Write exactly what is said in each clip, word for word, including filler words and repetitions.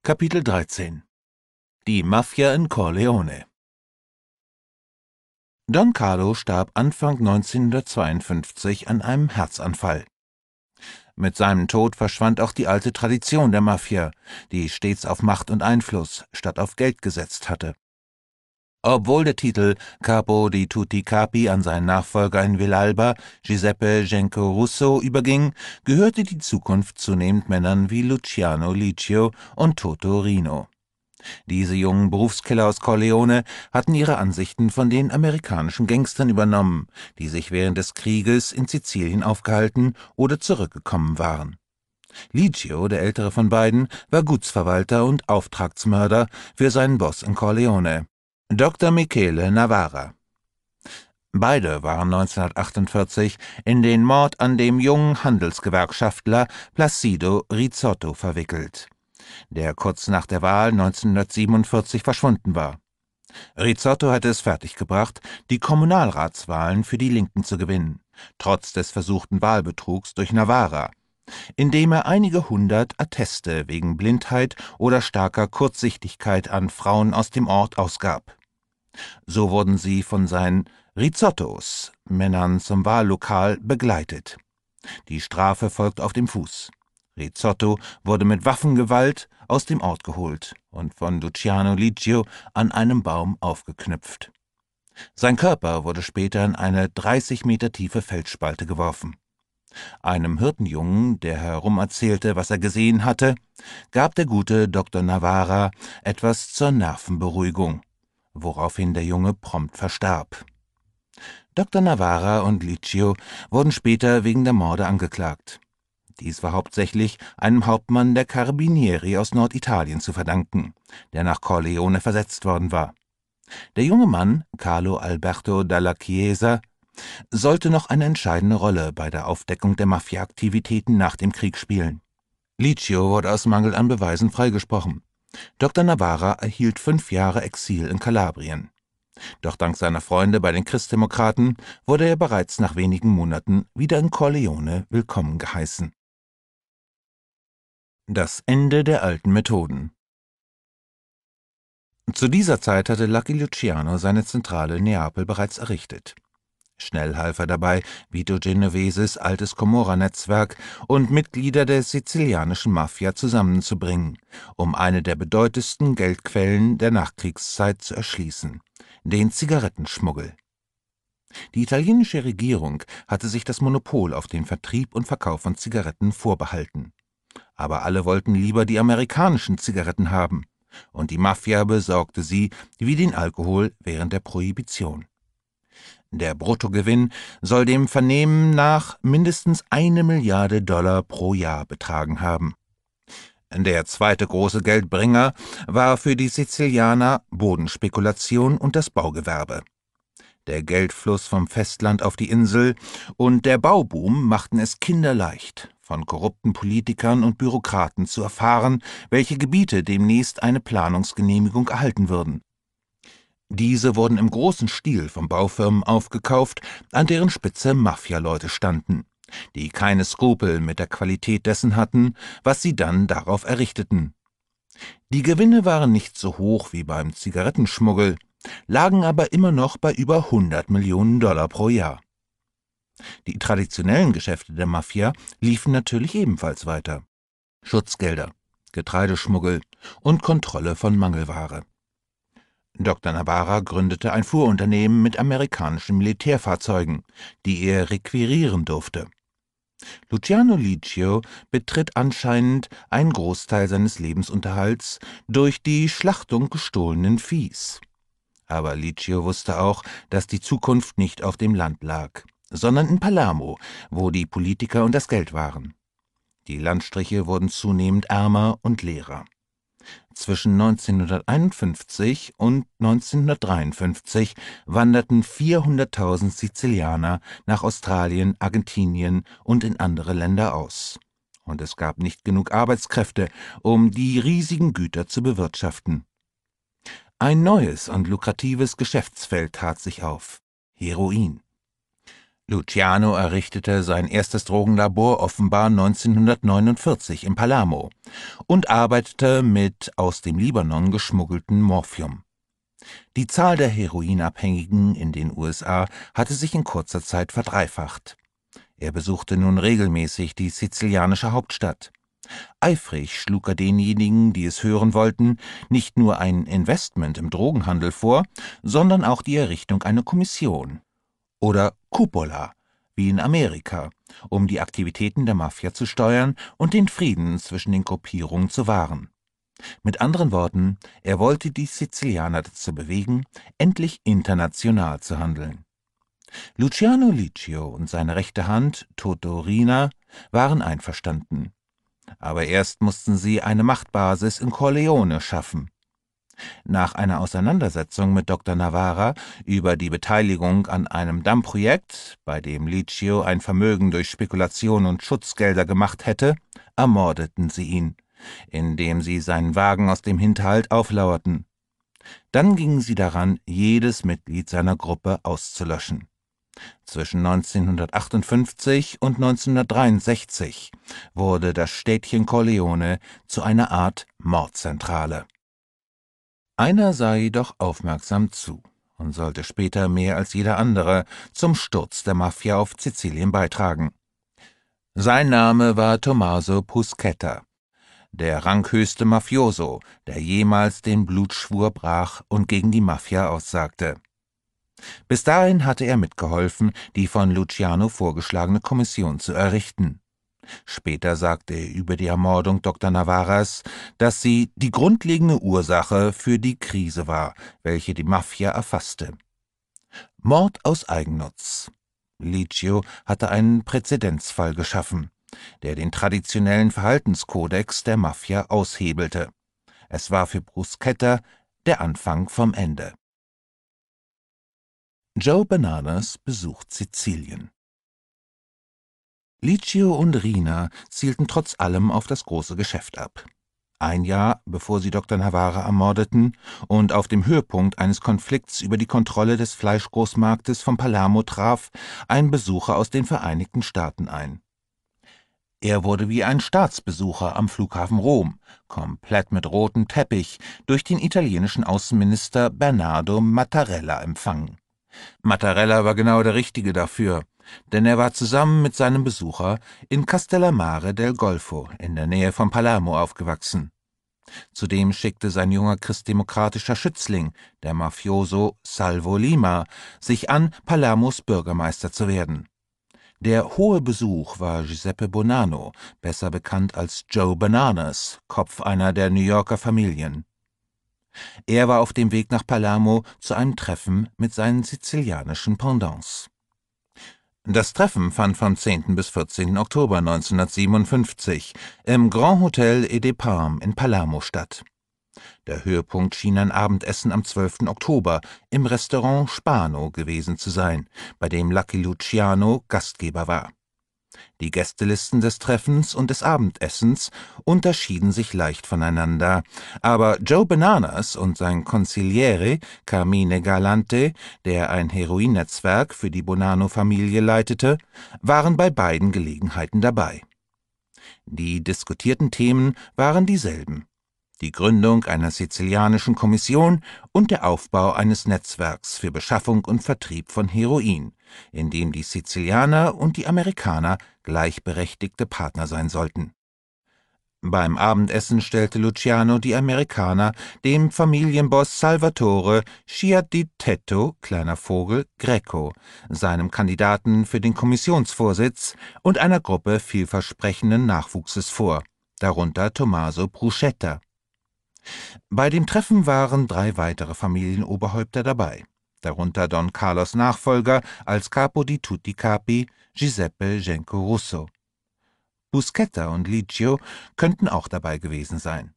Kapitel dreizehn. Die Mafia in Corleone. Don Carlo starb Anfang neunzehnhundertzweiundfünfzig an einem Herzanfall. Mit seinem Tod verschwand auch die alte Tradition der Mafia, die stets auf Macht und Einfluss statt auf Geld gesetzt hatte. Obwohl der Titel Capo di tutti Capi an seinen Nachfolger in Villalba, Giuseppe Genco Russo, überging, gehörte die Zukunft zunehmend Männern wie Luciano Licio und Toto Rino. Diese jungen Berufskiller aus Corleone hatten ihre Ansichten von den amerikanischen Gangstern übernommen, die sich während des Krieges in Sizilien aufgehalten oder zurückgekommen waren. Licio, der ältere von beiden, war Gutsverwalter und Auftragsmörder für seinen Boss in Corleone, Doktor Michele Navarra. Beide waren neunzehnhundertachtundvierzig in den Mord an dem jungen Handelsgewerkschaftler Placido Rizzotto verwickelt, der kurz nach der Wahl neunzehnhundertsiebenundvierzig verschwunden war. Rizzotto hatte es fertiggebracht, die Kommunalratswahlen für die Linken zu gewinnen, trotz des versuchten Wahlbetrugs durch Navarra, indem er einige hundert Atteste wegen Blindheit oder starker Kurzsichtigkeit an Frauen aus dem Ort ausgab. So wurden sie von seinen Rizzottos, Männern zum Wahllokal, begleitet. Die Strafe folgte auf dem Fuß. Rizzotto wurde mit Waffengewalt aus dem Ort geholt und von Luciano Licio an einem Baum aufgeknüpft. Sein Körper wurde später in eine dreißig Meter tiefe Felsspalte geworfen. Einem Hirtenjungen, der herumerzählte, was er gesehen hatte, gab der gute Doktor Navarra etwas zur Nervenberuhigung, woraufhin der Junge prompt verstarb. Doktor Navarra und Licio wurden später wegen der Morde angeklagt. Dies war hauptsächlich einem Hauptmann der Carabinieri aus Norditalien zu verdanken, der nach Corleone versetzt worden war. Der junge Mann, Carlo Alberto dalla Chiesa, sollte noch eine entscheidende Rolle bei der Aufdeckung der Mafia-Aktivitäten nach dem Krieg spielen. Licio wurde aus Mangel an Beweisen freigesprochen. Doktor Navarra erhielt fünf Jahre Exil in Kalabrien. Doch dank seiner Freunde bei den Christdemokraten wurde er bereits nach wenigen Monaten wieder in Corleone willkommen geheißen. Das Ende der alten Methoden. Zu dieser Zeit hatte Lucky Luciano seine Zentrale in Neapel bereits errichtet. Schnell half er dabei, Vito Genoveses altes Camorra-Netzwerk und Mitglieder der sizilianischen Mafia zusammenzubringen, um eine der bedeutendsten Geldquellen der Nachkriegszeit zu erschließen, den Zigarettenschmuggel. Die italienische Regierung hatte sich das Monopol auf den Vertrieb und Verkauf von Zigaretten vorbehalten. Aber alle wollten lieber die amerikanischen Zigaretten haben, und die Mafia besorgte sie wie den Alkohol während der Prohibition. Der Bruttogewinn soll dem Vernehmen nach mindestens eine Milliarde Dollar pro Jahr betragen haben. Der zweite große Geldbringer war für die Sizilianer Bodenspekulation und das Baugewerbe. Der Geldfluss vom Festland auf die Insel und der Bauboom machten es kinderleicht, von korrupten Politikern und Bürokraten zu erfahren, welche Gebiete demnächst eine Planungsgenehmigung erhalten würden. Diese wurden im großen Stil von Baufirmen aufgekauft, an deren Spitze Mafialeute standen, die keine Skrupel mit der Qualität dessen hatten, was sie dann darauf errichteten. Die Gewinne waren nicht so hoch wie beim Zigarettenschmuggel, lagen aber immer noch bei über hundert Millionen Dollar pro Jahr. Die traditionellen Geschäfte der Mafia liefen natürlich ebenfalls weiter. Schutzgelder, Getreideschmuggel und Kontrolle von Mangelware. Doktor Navarra gründete ein Fuhrunternehmen mit amerikanischen Militärfahrzeugen, die er requirieren durfte. Luciano Licio betritt anscheinend einen Großteil seines Lebensunterhalts durch die Schlachtung gestohlenen Viehs. Aber Licio wusste auch, dass die Zukunft nicht auf dem Land lag, sondern in Palermo, wo die Politiker und das Geld waren. Die Landstriche wurden zunehmend ärmer und leerer. Zwischen neunzehnhunderteinundfünfzig und neunzehnhundertdreiundfünfzig wanderten vierhunderttausend Sizilianer nach Australien, Argentinien und in andere Länder aus. Und es gab nicht genug Arbeitskräfte, um die riesigen Güter zu bewirtschaften. Ein neues und lukratives Geschäftsfeld tat sich auf: Heroin. Luciano errichtete sein erstes Drogenlabor offenbar neunzehnhundertneunundvierzig in Palermo und arbeitete mit aus dem Libanon geschmuggeltem Morphium. Die Zahl der Heroinabhängigen in den U S A hatte sich in kurzer Zeit verdreifacht. Er besuchte nun regelmäßig die sizilianische Hauptstadt. Eifrig schlug er denjenigen, die es hören wollten, nicht nur ein Investment im Drogenhandel vor, sondern auch die Errichtung einer Kommission oder Cupola, wie in Amerika, um die Aktivitäten der Mafia zu steuern und den Frieden zwischen den Gruppierungen zu wahren. Mit anderen Worten, er wollte die Sizilianer dazu bewegen, endlich international zu handeln. Luciano Licio und seine rechte Hand, Toto Riina, waren einverstanden. Aber erst mussten sie eine Machtbasis in Corleone schaffen. Nach einer Auseinandersetzung mit Doktor Navarra über die Beteiligung an einem Dammprojekt, bei dem Licio ein Vermögen durch Spekulation und Schutzgelder gemacht hätte, ermordeten sie ihn, indem sie seinen Wagen aus dem Hinterhalt auflauerten. Dann gingen sie daran, jedes Mitglied seiner Gruppe auszulöschen. Zwischen neunzehnhundertachtundfünfzig und neunzehnhundertdreiundsechzig wurde das Städtchen Corleone zu einer Art Mordzentrale. Einer sah jedoch aufmerksam zu und sollte später mehr als jeder andere zum Sturz der Mafia auf Sizilien beitragen. Sein Name war Tommaso Buscetta, der ranghöchste Mafioso, der jemals den Blutschwur brach und gegen die Mafia aussagte. Bis dahin hatte er mitgeholfen, die von Luciano vorgeschlagene Kommission zu errichten. Später sagte er über die Ermordung Doktor Navarras, dass sie die grundlegende Ursache für die Krise war, welche die Mafia erfasste. Mord aus Eigennutz. Licio hatte einen Präzedenzfall geschaffen, der den traditionellen Verhaltenskodex der Mafia aushebelte. Es war für Buscetta der Anfang vom Ende. Joe Bananas besucht Sizilien. Licio und Riina zielten trotz allem auf das große Geschäft ab. Ein Jahr, bevor sie Doktor Navarra ermordeten und auf dem Höhepunkt eines Konflikts über die Kontrolle des Fleischgroßmarktes von Palermo traf ein Besucher aus den Vereinigten Staaten ein. Er wurde wie ein Staatsbesucher am Flughafen Rom, komplett mit rotem Teppich, durch den italienischen Außenminister Bernardo Mattarella empfangen. Mattarella war genau der Richtige dafür, denn er war zusammen mit seinem Besucher in Castellammare del Golfo in der Nähe von Palermo aufgewachsen. Zudem schickte sein junger christdemokratischer Schützling, der Mafioso Salvo Lima, sich an, Palermos Bürgermeister zu werden. Der hohe Besuch war Giuseppe Bonanno, besser bekannt als Joe Bananas, Kopf einer der New Yorker Familien. Er war auf dem Weg nach Palermo zu einem Treffen mit seinen sizilianischen Pendants. Das Treffen fand vom zehnten bis vierzehnten Oktober neunzehnhundertsiebenundfünfzig im Grand Hotel et des Palmes in Palermo statt. Der Höhepunkt schien ein Abendessen am zwölften Oktober im Restaurant Spano gewesen zu sein, bei dem Lucky Luciano Gastgeber war. Die Gästelisten des Treffens und des Abendessens unterschieden sich leicht voneinander, aber Joe Bananas und sein Consigliere Carmine Galante, der ein Heroinnetzwerk für die Bonanno-Familie leitete, waren bei beiden Gelegenheiten dabei. Die diskutierten Themen waren dieselben: die Gründung einer sizilianischen Kommission und der Aufbau eines Netzwerks für Beschaffung und Vertrieb von Heroin, in dem die Sizilianer und die Amerikaner gleichberechtigte Partner sein sollten. Beim Abendessen stellte Luciano die Amerikaner dem Familienboss Salvatore Sciardi-Tetto, kleiner Vogel, Greco, seinem Kandidaten für den Kommissionsvorsitz und einer Gruppe vielversprechenden Nachwuchses vor, darunter Tommaso Buscetta. Bei dem Treffen waren drei weitere Familienoberhäupter dabei, darunter Don Carlos Nachfolger als Capo di tutti Capi, Giuseppe Genco Russo. Buscetta und Licio könnten auch dabei gewesen sein.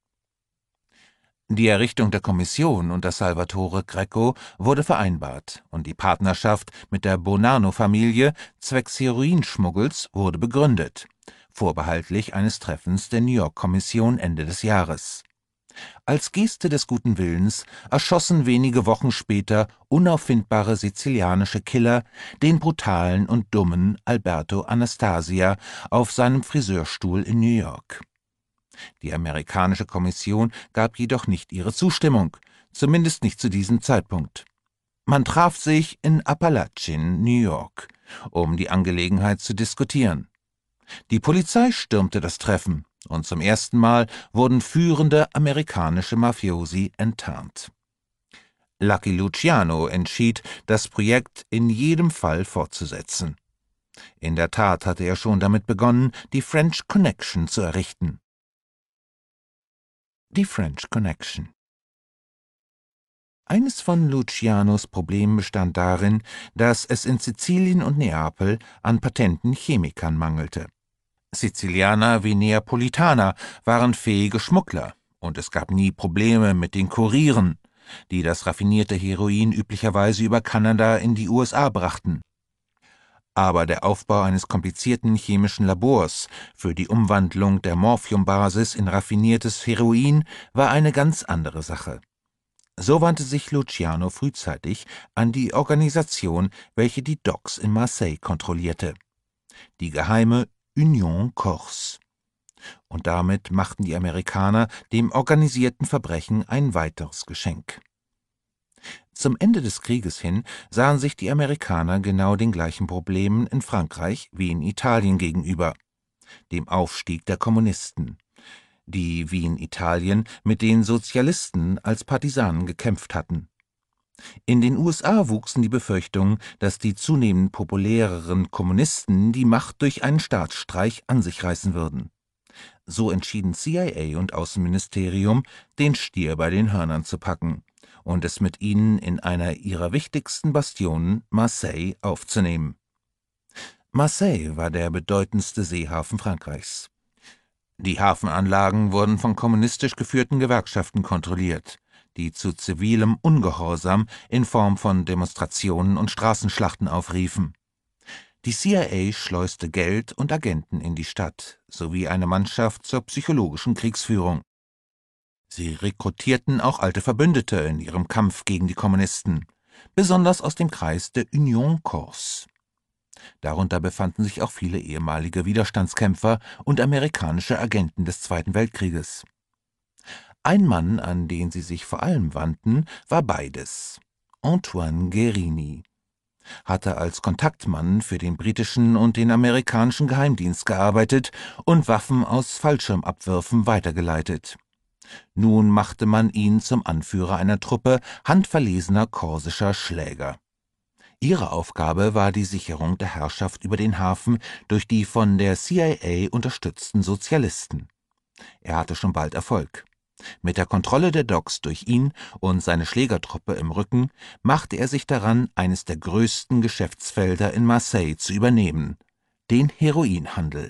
Die Errichtung der Kommission unter Salvatore Greco wurde vereinbart und die Partnerschaft mit der Bonanno-Familie zwecks Heroinschmuggels wurde begründet, vorbehaltlich eines Treffens der New York-Kommission Ende des Jahres. Als Geste des guten Willens erschossen wenige Wochen später unauffindbare sizilianische Killer den brutalen und dummen Alberto Anastasia auf seinem Friseurstuhl in New York. Die amerikanische Kommission gab jedoch nicht ihre Zustimmung, zumindest nicht zu diesem Zeitpunkt. Man traf sich in Apalachin, New York, um die Angelegenheit zu diskutieren. Die Polizei stürmte das Treffen, und zum ersten Mal wurden führende amerikanische Mafiosi enttarnt. Lucky Luciano entschied, das Projekt in jedem Fall fortzusetzen. In der Tat hatte er schon damit begonnen, die French Connection zu errichten. Die French Connection. Eines von Lucianos Problemen bestand darin, dass es in Sizilien und Neapel an patenten Chemikern mangelte. Sizilianer wie Neapolitaner waren fähige Schmuggler, und es gab nie Probleme mit den Kurieren, die das raffinierte Heroin üblicherweise über Kanada in die U S A brachten. Aber der Aufbau eines komplizierten chemischen Labors für die Umwandlung der Morphiumbasis in raffiniertes Heroin war eine ganz andere Sache. So wandte sich Luciano frühzeitig an die Organisation, welche die Docks in Marseille kontrollierte, die geheime Union Corse. Und damit machten die Amerikaner dem organisierten Verbrechen ein weiteres Geschenk. Zum Ende des Krieges hin sahen sich die Amerikaner genau den gleichen Problemen in Frankreich wie in Italien gegenüber, dem Aufstieg der Kommunisten, die wie in Italien mit den Sozialisten als Partisanen gekämpft hatten. In den U S A wuchsen die Befürchtungen, dass die zunehmend populäreren Kommunisten die Macht durch einen Staatsstreich an sich reißen würden. So entschieden C I A und Außenministerium, den Stier bei den Hörnern zu packen und es mit ihnen in einer ihrer wichtigsten Bastionen, Marseille, aufzunehmen. Marseille war der bedeutendste Seehafen Frankreichs. Die Hafenanlagen wurden von kommunistisch geführten Gewerkschaften kontrolliert, die zu zivilem Ungehorsam in Form von Demonstrationen und Straßenschlachten aufriefen. Die C I A schleuste Geld und Agenten in die Stadt, sowie eine Mannschaft zur psychologischen Kriegsführung. Sie rekrutierten auch alte Verbündete in ihrem Kampf gegen die Kommunisten, besonders aus dem Kreis der Union Corse. Darunter befanden sich auch viele ehemalige Widerstandskämpfer und amerikanische Agenten des Zweiten Weltkrieges. Ein Mann, an den sie sich vor allem wandten, war beides: Antoine Guerini, hatte als Kontaktmann für den britischen und den amerikanischen Geheimdienst gearbeitet und Waffen aus Fallschirmabwürfen weitergeleitet. Nun machte man ihn zum Anführer einer Truppe handverlesener korsischer Schläger. Ihre Aufgabe war die Sicherung der Herrschaft über den Hafen durch die von der C I A unterstützten Sozialisten. Er hatte schon bald Erfolg. Mit der Kontrolle der Docks durch ihn und seine Schlägertruppe im Rücken machte er sich daran, eines der größten Geschäftsfelder in Marseille zu übernehmen: den Heroinhandel.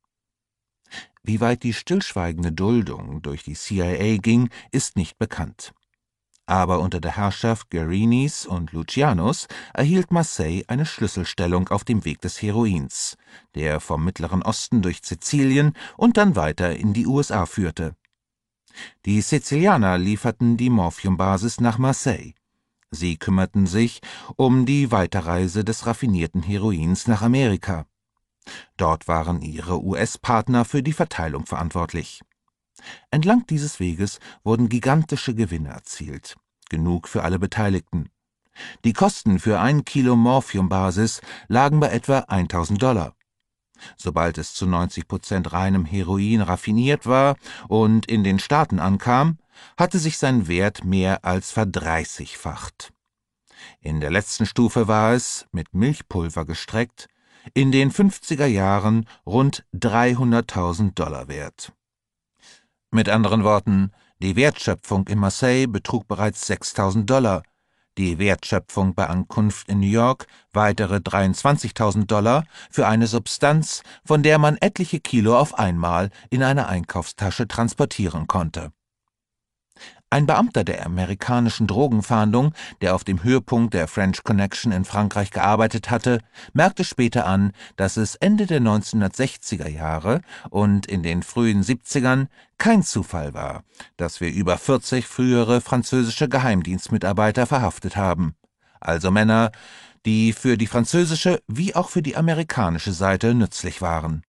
Wie weit die stillschweigende Duldung durch die C I A ging, ist nicht bekannt. Aber unter der Herrschaft Guerinis und Lucianos erhielt Marseille eine Schlüsselstellung auf dem Weg des Heroins, der vom Mittleren Osten durch Sizilien und dann weiter in die U S A führte. Die Sizilianer lieferten die Morphiumbasis nach Marseille. Sie kümmerten sich um die Weiterreise des raffinierten Heroins nach Amerika. Dort waren ihre U S-Partner für die Verteilung verantwortlich. Entlang dieses Weges wurden gigantische Gewinne erzielt, genug für alle Beteiligten. Die Kosten für ein Kilo Morphiumbasis lagen bei etwa eintausend Dollar. Sobald es zu neunzig Prozent reinem Heroin raffiniert war und in den Staaten ankam, hatte sich sein Wert mehr als verdreißigfacht. In der letzten Stufe war es, mit Milchpulver gestreckt, in den fünfziger Jahren rund dreihunderttausend Dollar wert. Mit anderen Worten, die Wertschöpfung in Marseille betrug bereits sechstausend Dollar, die Wertschöpfung bei Ankunft in New York weitere dreiundzwanzigtausend Dollar für eine Substanz, von der man etliche Kilo auf einmal in einer Einkaufstasche transportieren konnte. Ein Beamter der amerikanischen Drogenfahndung, der auf dem Höhepunkt der French Connection in Frankreich gearbeitet hatte, merkte später an, dass es Ende der neunzehnhundertsechziger Jahre und in den frühen siebzigern kein Zufall war, dass wir über vierzig frühere französische Geheimdienstmitarbeiter verhaftet haben. Also Männer, die für die französische wie auch für die amerikanische Seite nützlich waren.